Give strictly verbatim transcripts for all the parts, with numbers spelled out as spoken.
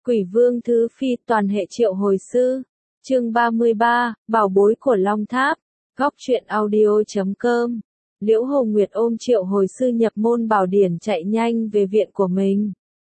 Quỷ Vương Thứ Phi toàn hệ triệu hồi sư. Chương ba mươi ba, Bảo bối của Long Tháp. Góc truyện audio chấm com. Liễu Hồng Nguyệt ôm triệu hồi sư nhập môn bảo điển chạy nhanh về viện của mình.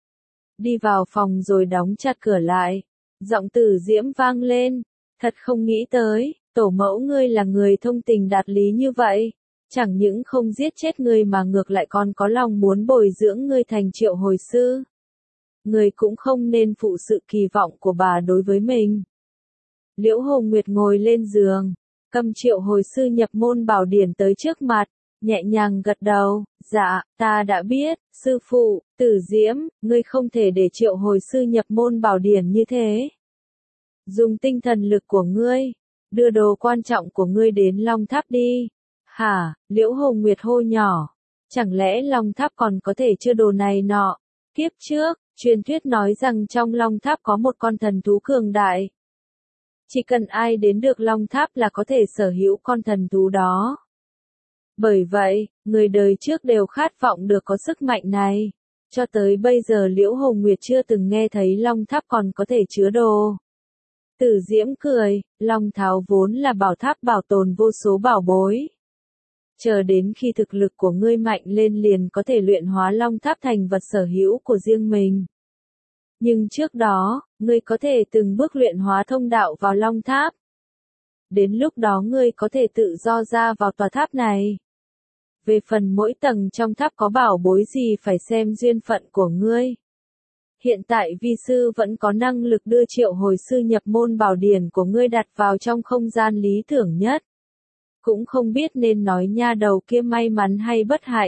Đi vào phòng rồi đóng chặt cửa lại. Giọng Tử Diễm vang lên. Thật không nghĩ tới, tổ mẫu ngươi là người thông tình đạt lý như vậy. Chẳng những không giết chết ngươi mà ngược lại còn có lòng muốn bồi dưỡng ngươi thành triệu hồi sư. Ngươi cũng không nên phụ sự kỳ vọng của bà đối với mình. Liễu Hồng Nguyệt ngồi lên giường, cầm triệu hồi sư nhập môn bảo điển tới trước mặt, nhẹ nhàng gật đầu, dạ, ta đã biết, sư phụ, Tử Diễm, ngươi không thể để triệu hồi sư nhập môn bảo điển như thế. Dùng tinh thần lực của ngươi, đưa đồ quan trọng của ngươi đến Long Tháp đi. Hả, Liễu Hồng Nguyệt hô nhỏ, chẳng lẽ Long Tháp còn có thể chưa đồ này nọ? Kiếp trước, truyền thuyết nói rằng trong Long Tháp có một con thần thú cường đại. Chỉ cần ai đến được Long Tháp là có thể sở hữu con thần thú đó. Bởi vậy, người đời trước đều khát vọng được có sức mạnh này. Cho tới bây giờ Liễu Hồng Nguyệt chưa từng nghe thấy Long Tháp còn có thể chứa đồ. Tử Diễm cười, Long Tháo vốn là bảo tháp bảo tồn vô số bảo bối. Chờ đến khi thực lực của ngươi mạnh lên liền có thể luyện hóa Long Tháp thành vật sở hữu của riêng mình. Nhưng trước đó, ngươi có thể từng bước luyện hóa thông đạo vào Long Tháp. Đến lúc đó ngươi có thể tự do ra vào tòa tháp này. Về phần mỗi tầng trong tháp có bảo bối gì phải xem duyên phận của ngươi. Hiện tại vi sư vẫn có năng lực đưa triệu hồi sư nhập môn bảo điển của ngươi đặt vào trong không gian lý tưởng nhất. Cũng không biết nên nói nha đầu kia may mắn hay bất hạnh.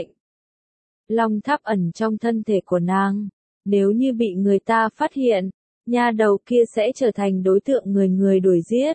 Long Tháp ẩn trong thân thể của nàng. Nếu như bị người ta phát hiện, nha đầu kia sẽ trở thành đối tượng người người đuổi giết.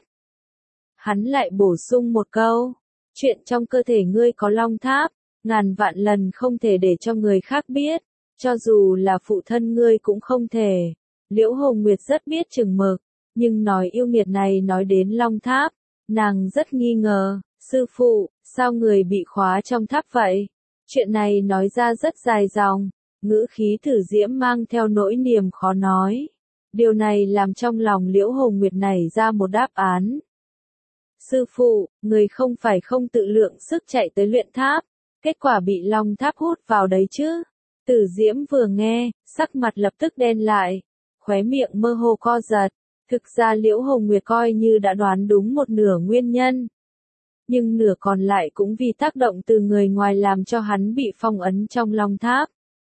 Hắn lại bổ sung một câu. Chuyện trong cơ thể ngươi có Long Tháp, ngàn vạn lần không thể để cho người khác biết. Cho dù là phụ thân ngươi cũng không thể. Liễu Hồng Nguyệt rất biết chừng mực, nhưng nói yêu nghiệt này nói đến Long Tháp, nàng rất nghi ngờ. Sư phụ, sao người bị khóa trong tháp vậy? Chuyện này nói ra rất dài dòng, ngữ khí Tử Diễm mang theo nỗi niềm khó nói. Điều này làm trong lòng Liễu Hồng Nguyệt nảy ra một đáp án. Sư phụ, người không phải không tự lượng sức chạy tới luyện tháp, kết quả bị Long Tháp hút vào đấy chứ? Tử Diễm vừa nghe, sắc mặt lập tức đen lại, khóe miệng mơ hồ co giật. Thực ra Liễu Hồng Nguyệt coi như đã đoán đúng một nửa nguyên nhân. Nhưng nửa còn lại cũng vì tác động từ người ngoài làm cho hắn bị phong ấn trong Long Tháp.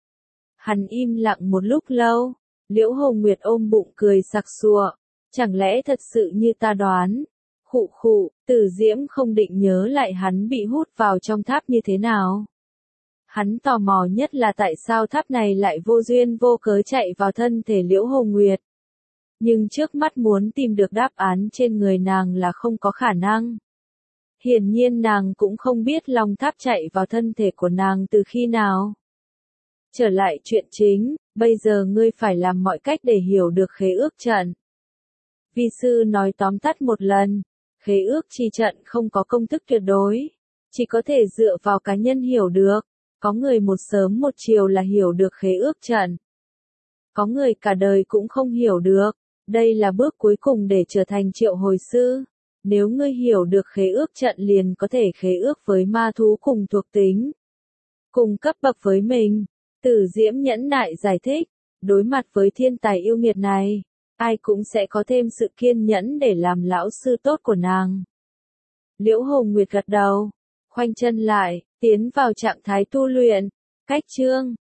Hắn im lặng một lúc lâu, Liễu Hồng Nguyệt ôm bụng cười sặc sụa, chẳng lẽ thật sự như ta đoán? Khụ khụ, Tử Diễm không định nhớ lại hắn bị hút vào trong tháp như thế nào. Hắn tò mò nhất là tại sao tháp này lại vô duyên vô cớ chạy vào thân thể Liễu Hồng Nguyệt. Nhưng trước mắt muốn tìm được đáp án trên người nàng là không có khả năng. Hiển nhiên nàng cũng không biết Long Tháp chạy vào thân thể của nàng từ khi nào. Trở lại chuyện chính, bây giờ ngươi phải làm mọi cách để hiểu được khế ước trận. Vi sư nói tóm tắt một lần, khế ước chi trận không có công thức tuyệt đối, chỉ có thể dựa vào cá nhân hiểu được. Có người một sớm một chiều là hiểu được khế ước trận. Có người cả đời cũng không hiểu được, đây là bước cuối cùng để trở thành triệu hồi sư. Nếu ngươi hiểu được khế ước trận liền có thể khế ước với ma thú cùng thuộc tính, cùng cấp bậc với mình. Tử Diễm nhẫn nại giải thích, đối mặt với thiên tài yêu nghiệt này, ai cũng sẽ có thêm sự kiên nhẫn để làm lão sư tốt của nàng. Liễu Hồng Nguyệt gật đầu, khoanh chân lại, tiến vào trạng thái tu luyện. Cách chương,